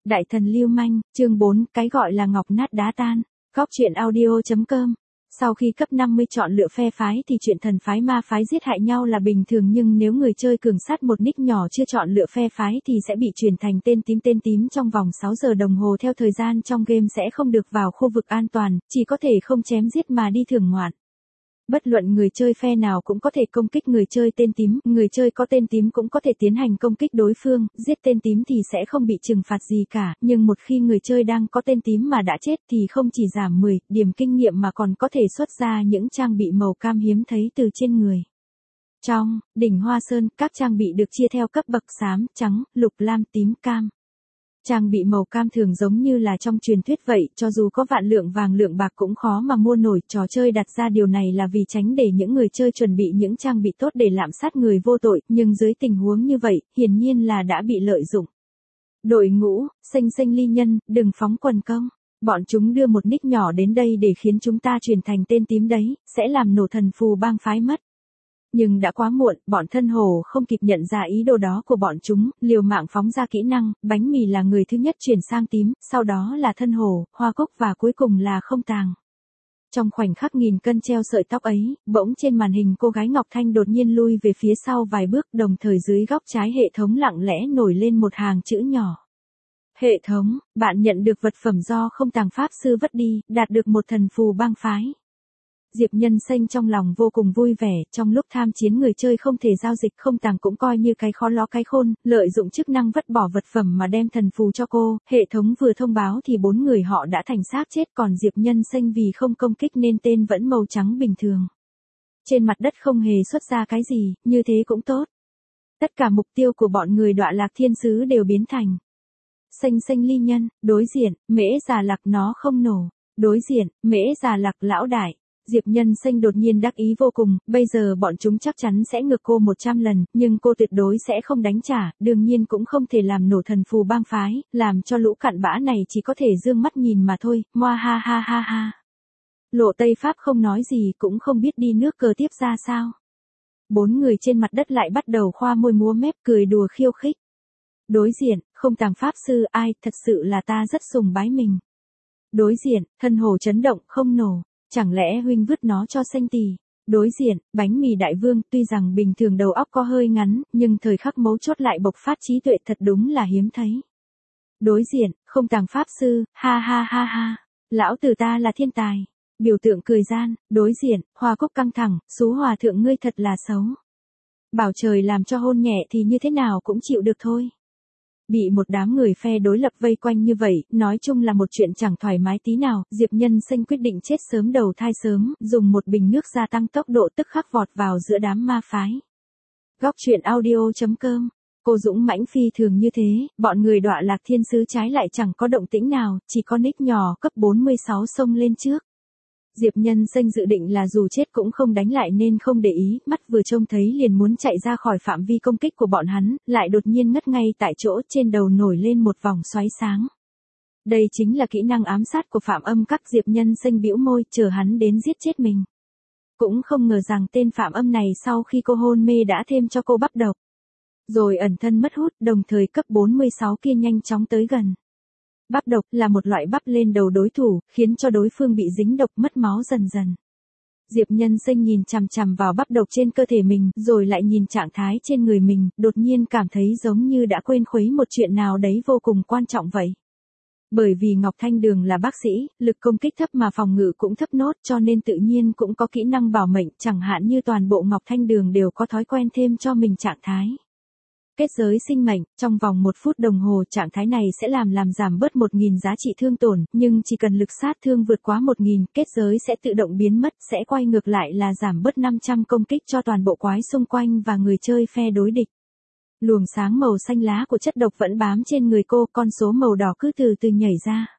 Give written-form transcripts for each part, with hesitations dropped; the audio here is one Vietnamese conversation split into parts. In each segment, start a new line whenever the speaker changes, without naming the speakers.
Đại thần lưu manh, chương 4, cái gọi là ngọc nát đá tan. Góc truyện audio.com. Sau khi cấp 50 chọn lựa phe phái thì chuyện thần phái ma phái giết hại nhau là bình thường, nhưng nếu người chơi cường sát một nick nhỏ chưa chọn lựa phe phái thì sẽ bị chuyển thành tên tím trong vòng 6 giờ đồng hồ. Theo thời gian trong game sẽ không được vào khu vực an toàn, chỉ có thể không chém giết mà đi thưởng ngoạn. Bất luận người chơi phe nào cũng có thể công kích người chơi tên tím, người chơi có tên tím cũng có thể tiến hành công kích đối phương, giết tên tím thì sẽ không bị trừng phạt gì cả, nhưng một khi người chơi đang có tên tím mà đã chết thì không chỉ giảm 10 điểm kinh nghiệm mà còn có thể xuất ra những trang bị màu cam hiếm thấy từ trên người. Trong đỉnh Hoa Sơn, các trang bị được chia theo cấp bậc xám, trắng, lục, lam, tím, cam. Trang bị màu cam thường giống như là trong truyền thuyết vậy, cho dù có vạn lượng vàng lượng bạc cũng khó mà mua nổi. Trò chơi đặt ra điều này là vì tránh để những người chơi chuẩn bị những trang bị tốt để lạm sát người vô tội, nhưng dưới tình huống như vậy, hiển nhiên là đã bị lợi dụng. Đội ngũ, xanh ly nhân, đừng phóng quần công. Bọn chúng đưa một nick nhỏ đến đây để khiến chúng ta chuyển thành tên tím đấy, sẽ làm nổ thần phù bang phái mất. Nhưng đã quá muộn, bọn thân hồ không kịp nhận ra ý đồ đó của bọn chúng, liều mạng phóng ra kỹ năng, bánh mì là người thứ nhất chuyển sang tím, sau đó là thân hồ, hoa cúc và cuối cùng là không tàng. Trong khoảnh khắc nghìn cân treo sợi tóc ấy, bỗng trên màn hình cô gái Ngọc Thanh đột nhiên lui về phía sau vài bước, đồng thời dưới góc trái hệ thống lặng lẽ nổi lên một hàng chữ nhỏ. Hệ thống, bạn nhận được vật phẩm do không tàng pháp sư vất đi, đạt được một thần phù bang phái. Diệp Nhân Xanh trong lòng vô cùng vui vẻ, trong lúc tham chiến người chơi không thể giao dịch không tàng cũng coi như cái khó ló cái khôn, lợi dụng chức năng vứt bỏ vật phẩm mà đem thần phù cho cô. Hệ thống vừa thông báo thì 4 người họ đã thành xác chết, còn Diệp Nhân Xanh vì không công kích nên tên vẫn màu trắng bình thường. Trên mặt đất không hề xuất ra cái gì, như thế cũng tốt. Tất cả mục tiêu của bọn người Đọa Lạc Thiên Sứ đều biến thành xanh ly nhân. Đối diện, Mễ Già Lạc nó không nổ. Đối diện, Mễ Già Lạc lão đại. Diệp Nhân Xanh đột nhiên đắc ý vô cùng, bây giờ bọn chúng chắc chắn sẽ ngược cô 100 lần, nhưng cô tuyệt đối sẽ không đánh trả, đương nhiên cũng không thể làm nổ thần phù bang phái, làm cho lũ cặn bã này chỉ có thể dương mắt nhìn mà thôi, moa ha ha ha ha. Lộ Tây Pháp không nói gì cũng không biết đi nước cờ tiếp ra sao. 4 người trên mặt đất lại bắt đầu khoa môi múa mép cười đùa khiêu khích. Đối diện, không tàng pháp sư ai, thật sự là ta rất sùng bái mình. Đối diện, thân hồ chấn động không nổ. Chẳng lẽ huynh vứt nó cho xanh tỳ? Đối diện, bánh mì đại vương, tuy rằng bình thường đầu óc có hơi ngắn, nhưng thời khắc mấu chốt lại bộc phát trí tuệ thật đúng là hiếm thấy. Đối diện, không tàng pháp sư, ha ha ha ha, lão tử ta là thiên tài. Biểu tượng cười gian. Đối diện, hoa cúc căng thẳng, xú hòa thượng ngươi thật là xấu. Bảo trời làm cho hôn nhẹ thì như thế nào cũng chịu được thôi. Bị một đám người phe đối lập vây quanh như vậy, nói chung là một chuyện chẳng thoải mái tí nào. Diệp Nhân Xanh quyết định chết sớm đầu thai sớm, dùng một bình nước gia tăng tốc độ tức khắc vọt vào giữa đám ma phái. Góc truyện audio.com. Cô dũng mãnh phi thường như thế, bọn người Đọa Lạc Thiên Sứ trái lại chẳng có động tĩnh nào, chỉ có nick nhỏ cấp 46 xông lên trước. Diệp Nhân Xanh dự định là dù chết cũng không đánh lại nên không để ý, mắt vừa trông thấy liền muốn chạy ra khỏi phạm vi công kích của bọn hắn, lại đột nhiên ngất ngay tại chỗ, trên đầu nổi lên một vòng xoáy sáng. Đây chính là kỹ năng ám sát của Phạm Âm Các. Diệp Nhân Xanh bĩu môi, chờ hắn đến giết chết mình. Cũng không ngờ rằng tên Phạm Âm này sau khi cô hôn mê đã thêm cho cô bắp độc. Rồi ẩn thân mất hút, đồng thời cấp 46 kia nhanh chóng tới gần. Bắp độc là một loại bắp lên đầu đối thủ, khiến cho đối phương bị dính độc mất máu dần dần. Diệp Nhân Xanh nhìn chằm chằm vào bắp độc trên cơ thể mình, rồi lại nhìn trạng thái trên người mình, đột nhiên cảm thấy giống như đã quên khuấy một chuyện nào đấy vô cùng quan trọng vậy. Bởi vì Ngọc Thanh Đường là bác sĩ, lực công kích thấp mà phòng ngự cũng thấp nốt, cho nên tự nhiên cũng có kỹ năng bảo mệnh, chẳng hạn như toàn bộ Ngọc Thanh Đường đều có thói quen thêm cho mình trạng thái. Kết giới sinh mệnh, trong vòng 1 phút đồng hồ trạng thái này sẽ làm giảm bớt 1.000 giá trị thương tổn, nhưng chỉ cần lực sát thương vượt quá 1.000, kết giới sẽ tự động biến mất, sẽ quay ngược lại là giảm bớt 500 công kích cho toàn bộ quái xung quanh và người chơi phe đối địch. Luồng sáng màu xanh lá của chất độc vẫn bám trên người cô, con số màu đỏ cứ từ từ nhảy ra.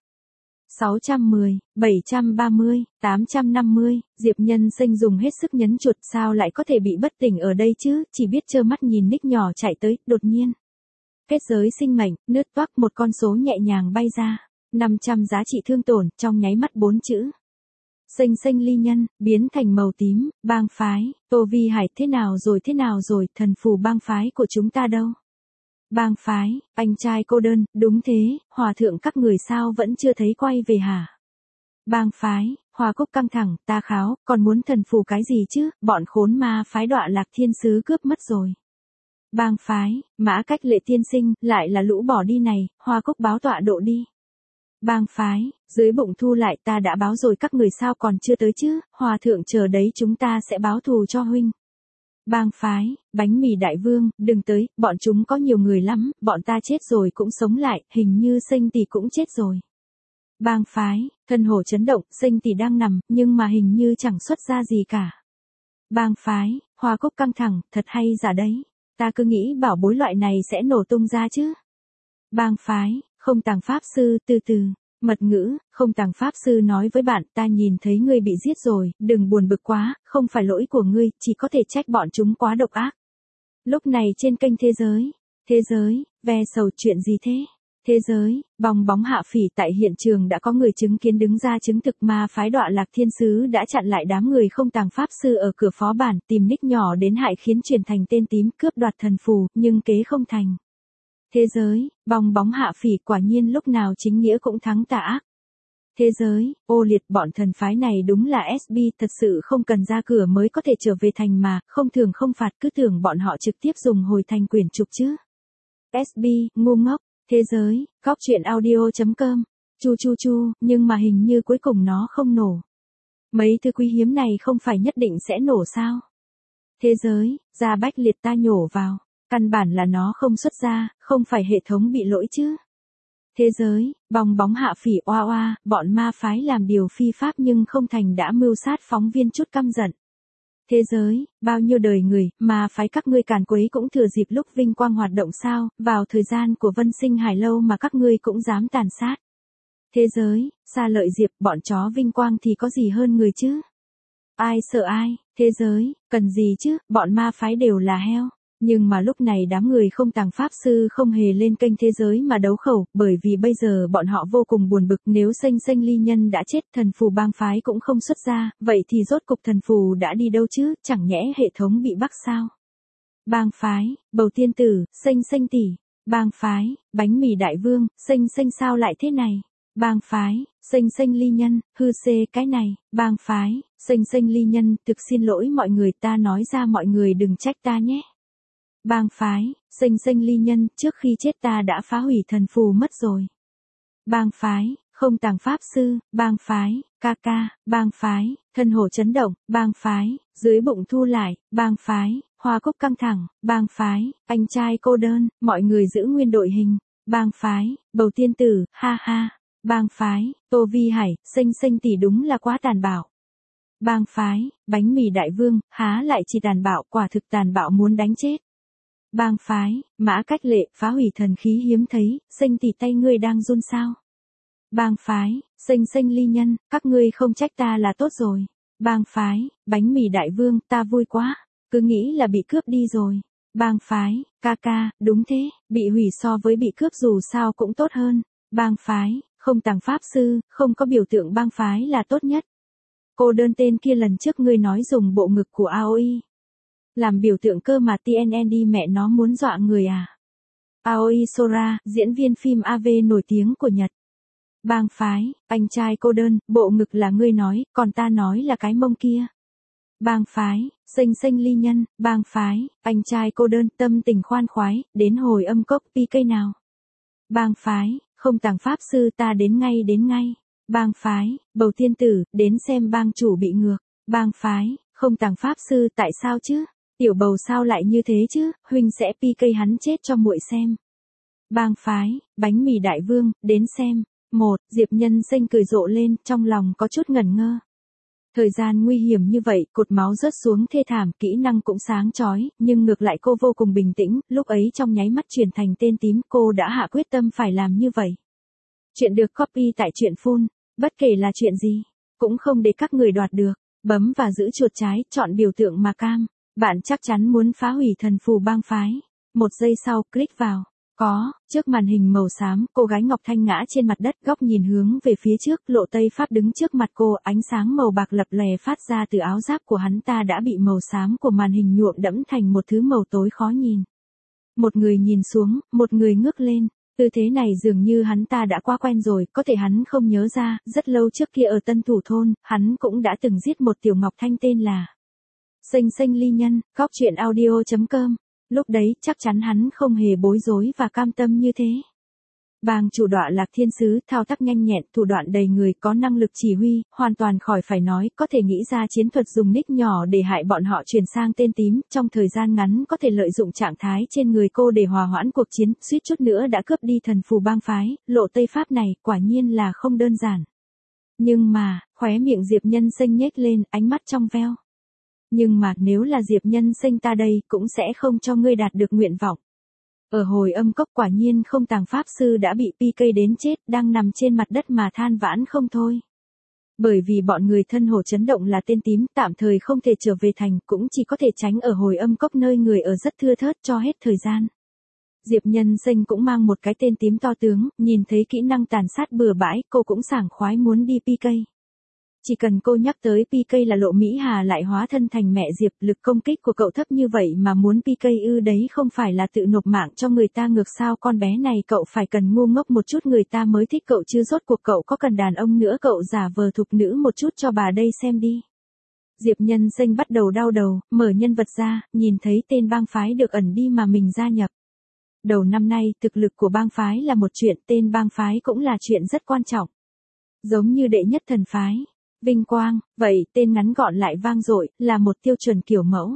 610, 730, 850, Diệp Nhân Xanh dùng hết sức nhấn chuột, sao lại có thể bị bất tỉnh ở đây chứ, chỉ biết trơ mắt nhìn nick nhỏ chạy tới, đột nhiên. Kết giới sinh mệnh, nứt toác, một con số nhẹ nhàng bay ra, 500 giá trị thương tổn, trong nháy mắt 4 chữ. Xanh ly nhân, biến thành màu tím, bang phái, Tô Vi Hải thế nào rồi, thần phù bang phái của chúng ta đâu? Bang phái, anh trai cô đơn, đúng thế, hòa thượng các người sao vẫn chưa thấy quay về hả? Bang phái, Hoa Cúc căng thẳng, ta kháo, còn muốn thần phù cái gì chứ, bọn khốn ma phái đọa lạc thiên sứ cướp mất rồi. Bang phái, Mã Cách Lệ tiên sinh, lại là lũ bỏ đi này, Hoa Cúc báo tọa độ đi. Bang phái, dưới bụng thu lại ta đã báo rồi các người sao còn chưa tới chứ, hòa thượng chờ đấy chúng ta sẽ báo thù cho huynh. Bang phái, Bánh mì đại vương, đừng tới, bọn chúng có nhiều người lắm, bọn ta chết rồi cũng sống lại, hình như Sênh Tỷ cũng chết rồi. Bang phái, Thân hồ chấn động, Sênh Tỷ đang nằm, nhưng mà hình như chẳng xuất ra gì cả. Bang phái, Hoa Cúc căng thẳng, thật hay giả đấy. Ta cứ nghĩ bảo bối loại này sẽ nổ tung ra chứ. Bang phái, Không Tàng Pháp Sư, từ từ. Mật ngữ, Không Tàng Pháp Sư nói với bạn, ta nhìn thấy ngươi bị giết rồi, đừng buồn bực quá, không phải lỗi của ngươi, chỉ có thể trách bọn chúng quá độc ác. Lúc này trên kênh Thế giới, ve sầu chuyện gì thế? Thế giới, bong bóng Hạ Phỉ tại hiện trường đã có người chứng kiến đứng ra chứng thực ma phái đọa lạc thiên sứ đã chặn lại đám người Không Tàng Pháp Sư ở cửa phó bản, tìm nick nhỏ đến hại khiến truyền thành tên tím cướp đoạt thần phù, nhưng kế không thành. Thế giới, bong bóng Hạ Phỉ quả nhiên lúc nào chính nghĩa cũng thắng tà ác. Thế giới, ô liệt bọn thần phái này đúng là SB thật sự không cần ra cửa mới có thể trở về thành mà, không thường không phạt cứ tưởng bọn họ trực tiếp dùng hồi thành quyển trục chứ. SB, ngu ngốc. Thế giới, góc chuyện audio.com, chu, nhưng mà hình như cuối cùng nó không nổ. Mấy thứ quý hiếm này không phải nhất định sẽ nổ sao? Thế giới, Gia Bách Liệt ta nhổ vào, căn bản là nó không xuất ra, không phải hệ thống bị lỗi chứ. Thế giới, bong bóng Hạ Phỉ oa oa, bọn ma phái làm điều phi pháp nhưng không thành đã mưu sát phóng viên chút căm giận. Thế giới, bao nhiêu đời người, mà phái các ngươi càn quấy cũng thừa dịp lúc vinh quang hoạt động sao, vào thời gian của Vân Sinh Hải Lâu mà các ngươi cũng dám tàn sát. Thế giới, Sa Lợi Diệp, bọn chó vinh quang thì có gì hơn người chứ? Ai sợ ai, thế giới, cần gì chứ, bọn ma phái đều là heo. Nhưng mà lúc này đám người Không Tàng Pháp Sư không hề lên kênh Thế giới mà đấu khẩu, bởi vì bây giờ bọn họ vô cùng buồn bực nếu Sênh Ly Nhân đã chết, thần phù bang phái cũng không xuất ra, vậy thì rốt cục thần phù đã đi đâu chứ, chẳng nhẽ hệ thống bị bắt sao? Bang phái, Bầu Tiên Tử, Sênh tỷ, bang phái, Bánh mì đại vương, Sênh sao lại thế này? Bang phái, Sênh Ly Nhân, hư xê cái này, bang phái, Sênh Ly Nhân, thực xin lỗi mọi người, ta nói ra mọi người đừng trách ta nhé. Bang phái, Sênh Ly Nhân, trước khi chết ta đã phá hủy thần phù mất rồi. Bang phái, Không Tàng Pháp Sư, bang phái, ca, bang phái, Thân hồ chấn động, bang phái, dưới bụng thu lại, bang phái, Hoa Cúc căng thẳng, bang phái, anh trai cô đơn, mọi người giữ nguyên đội hình, bang phái, Bầu Tiên Tử, ha, bang phái, Tô Vi Hải, Sênh tỷ đúng là quá tàn bạo. Bang phái, Bánh mì đại vương, há lại chỉ tàn bạo, quả thực tàn bạo muốn đánh chết. Bang phái, Mã Cách Lệ, phá hủy thần khí hiếm thấy, Sênh tỷ tay ngươi đang run sao? Bang phái, Sênh Ly Nhân, các ngươi không trách ta là tốt rồi. Bang phái, Bánh mì đại vương, ta vui quá, cứ nghĩ là bị cướp đi rồi. Bang phái, ca, đúng thế, bị hủy so với bị cướp dù sao cũng tốt hơn. Bang phái, Không Tàng Pháp Sư, không có biểu tượng bang phái là tốt nhất. Cô đơn tên kia lần trước ngươi nói dùng bộ ngực của Aoi làm biểu tượng cơ mà TNN đi mẹ nó muốn dọa người à. Aoi Sora, diễn viên phim AV nổi tiếng của Nhật. Bang phái, anh trai cô đơn, bộ ngực là ngươi nói, còn ta nói là cái mông kia. Bang phái, Sênh Ly Nhân, bang phái, anh trai cô đơn, tâm tình khoan khoái, đến hồi âm cốc PK nào. Bang phái, Không Tàng Pháp Sư ta đến ngay. Bang phái, Bầu Tiên Tử, đến xem bang chủ bị ngược. Bang phái, Không Tàng Pháp Sư tại sao chứ? Tiểu Bầu sao lại như thế chứ, huynh sẽ PK hắn chết cho muội xem. Bang phái, Bánh mì đại vương, đến xem. Diệp Nhân Sênh cười rộ lên, trong lòng có chút ngẩn ngơ. Thời gian nguy hiểm như vậy, cột máu rớt xuống thê thảm, kỹ năng cũng sáng chói, nhưng ngược lại cô vô cùng bình tĩnh, lúc ấy trong nháy mắt chuyển thành tên tím, cô đã hạ quyết tâm phải làm như vậy. Chuyện được copy tại truyện full, bất kể là chuyện gì, cũng không để các người đoạt được. Bấm và giữ chuột trái, chọn biểu tượng mà cam. Bạn chắc chắn muốn phá hủy thần phù bang phái. 1 giây sau, click vào. Trước màn hình màu xám, cô gái Ngọc Thanh ngã trên mặt đất, góc nhìn hướng về phía trước, Lộ Tây Pháp đứng trước mặt cô, ánh sáng màu bạc lập lòe phát ra từ áo giáp của hắn ta đã bị màu xám của màn hình nhuộm đẫm thành một thứ màu tối khó nhìn. Một người nhìn xuống, một người ngước lên. Tư thế này dường như hắn ta đã quá quen rồi, có thể hắn không nhớ ra, rất lâu trước kia ở Tân Thủ Thôn, hắn cũng đã từng giết một tiểu ngọc thanh tên là Xanh Xanh Ly Nhân. Góc truyện audio.com. Lúc đấy chắc chắn hắn không hề bối rối và cam tâm như thế. Bang chủ Đọa Lạc Thiên Sứ, thao tác nhanh nhẹn, thủ đoạn đầy người, có năng lực chỉ huy, hoàn toàn khỏi phải nói, có thể nghĩ ra chiến thuật dùng nick nhỏ để hại bọn họ chuyển sang tên tím, trong thời gian ngắn có thể lợi dụng trạng thái trên người cô để hòa hoãn cuộc chiến, suýt chút nữa đã cướp đi thần phù bang phái, lộ Tây Pháp này, quả nhiên là không đơn giản. Nhưng mà, khóe miệng Diệp Nhân Sinh nhếch lên, ánh mắt trong veo. Nhưng mà, nếu là Diệp Nhân Sinh ta đây, cũng sẽ không cho ngươi đạt được nguyện vọng. Ở hồi âm cốc quả nhiên không tàng pháp sư đã bị PK đến chết, đang nằm trên mặt đất mà than vãn không thôi. Bởi vì bọn người thân hồ chấn động là tên tím, tạm thời không thể trở về thành, cũng chỉ có thể tránh ở hồi âm cốc nơi người ở rất thưa thớt cho hết thời gian. Diệp Nhân Sinh cũng mang một cái tên tím to tướng, nhìn thấy kỹ năng tàn sát bừa bãi, cô cũng sảng khoái muốn đi PK. Chỉ cần cô nhắc tới PK là Lộ Mỹ Hà lại hóa thân thành mẹ Diệp, lực công kích của cậu thấp như vậy mà muốn PK ư, đấy không phải là tự nộp mạng cho người ta ngược sao, con bé này cậu phải cần ngu ngốc một chút người ta mới thích cậu chứ, rốt cuộc cậu có cần đàn ông nữa, cậu giả vờ thục nữ một chút cho bà đây xem đi. Diệp Nhân Sinh bắt đầu đau đầu, mở nhân vật ra, nhìn thấy tên bang phái được ẩn đi mà mình gia nhập. Đầu năm nay, thực lực của bang phái là một chuyện, tên bang phái cũng là chuyện rất quan trọng. Giống như đệ nhất thần phái. Vinh quang, vậy tên ngắn gọn lại vang dội, là một tiêu chuẩn kiểu mẫu.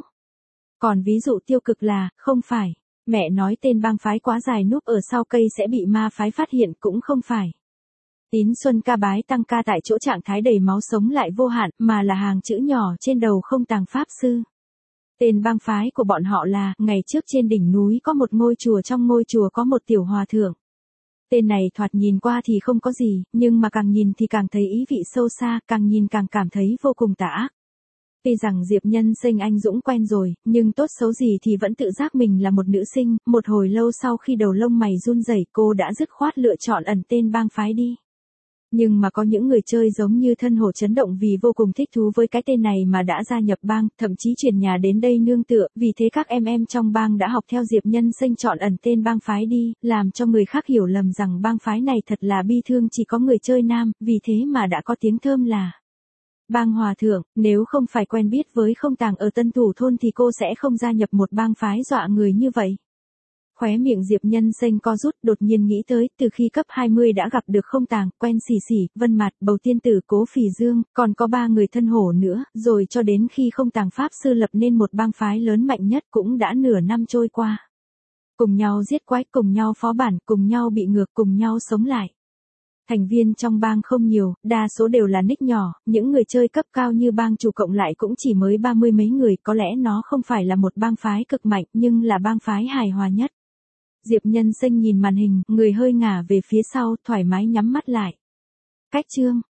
Còn ví dụ tiêu cực là, không phải. Mẹ nói tên bang phái quá dài núp ở sau cây sẽ bị ma phái phát hiện, cũng không phải. Tín Xuân ca bái tăng ca tại chỗ trạng thái đầy máu sống lại vô hạn, mà là hàng chữ nhỏ trên đầu không tàng pháp sư. Tên bang phái của bọn họ là, ngày trước trên đỉnh núi có một ngôi chùa, trong ngôi chùa có một tiểu hòa thượng. Tên này thoạt nhìn qua thì không có gì, nhưng mà càng nhìn thì càng thấy ý vị sâu xa, càng nhìn càng cảm thấy vô cùng tà ác. Tuy rằng Diệp Nhân Sinh anh dũng quen rồi, nhưng tốt xấu gì thì vẫn tự giác mình là một nữ sinh, một hồi lâu sau khi đầu lông mày run rẩy, cô đã dứt khoát lựa chọn ẩn tên bang phái đi. Nhưng mà có những người chơi giống như thân hổ chấn động vì vô cùng thích thú với cái tên này mà đã gia nhập bang, thậm chí chuyển nhà đến đây nương tựa, vì thế các em trong bang đã học theo Diệp Nhân Sinh chọn ẩn tên bang phái đi, làm cho người khác hiểu lầm rằng bang phái này thật là bi thương, chỉ có người chơi nam, vì thế mà đã có tiếng thơm là Bang Hòa Thượng. Nếu không phải quen biết với không tàng ở Tân Thủ Thôn thì cô sẽ không gia nhập một bang phái dọa người như vậy. Khóe miệng Diệp Nhân Sinh co rút, đột nhiên nghĩ tới, từ khi cấp 20 đã gặp được không tàng, quen Xỉ Xỉ, Vân Mạt, Bầu Tiên Tử, Cố Phỉ Dương, còn có 3 người thân hổ nữa, rồi cho đến khi không tàng pháp sư lập nên một bang phái lớn mạnh nhất cũng đã nửa năm trôi qua. Cùng nhau giết quái, cùng nhau phó bản, cùng nhau bị ngược, cùng nhau sống lại. Thành viên trong bang không nhiều, đa số đều là nick nhỏ, những người chơi cấp cao như bang chủ cộng lại cũng chỉ mới 30 mấy người, có lẽ nó không phải là một bang phái cực mạnh, nhưng là bang phái hài hòa nhất. Diệp Nhân Sinh nhìn màn hình, người hơi ngả về phía sau, thoải mái nhắm mắt lại. Cách chương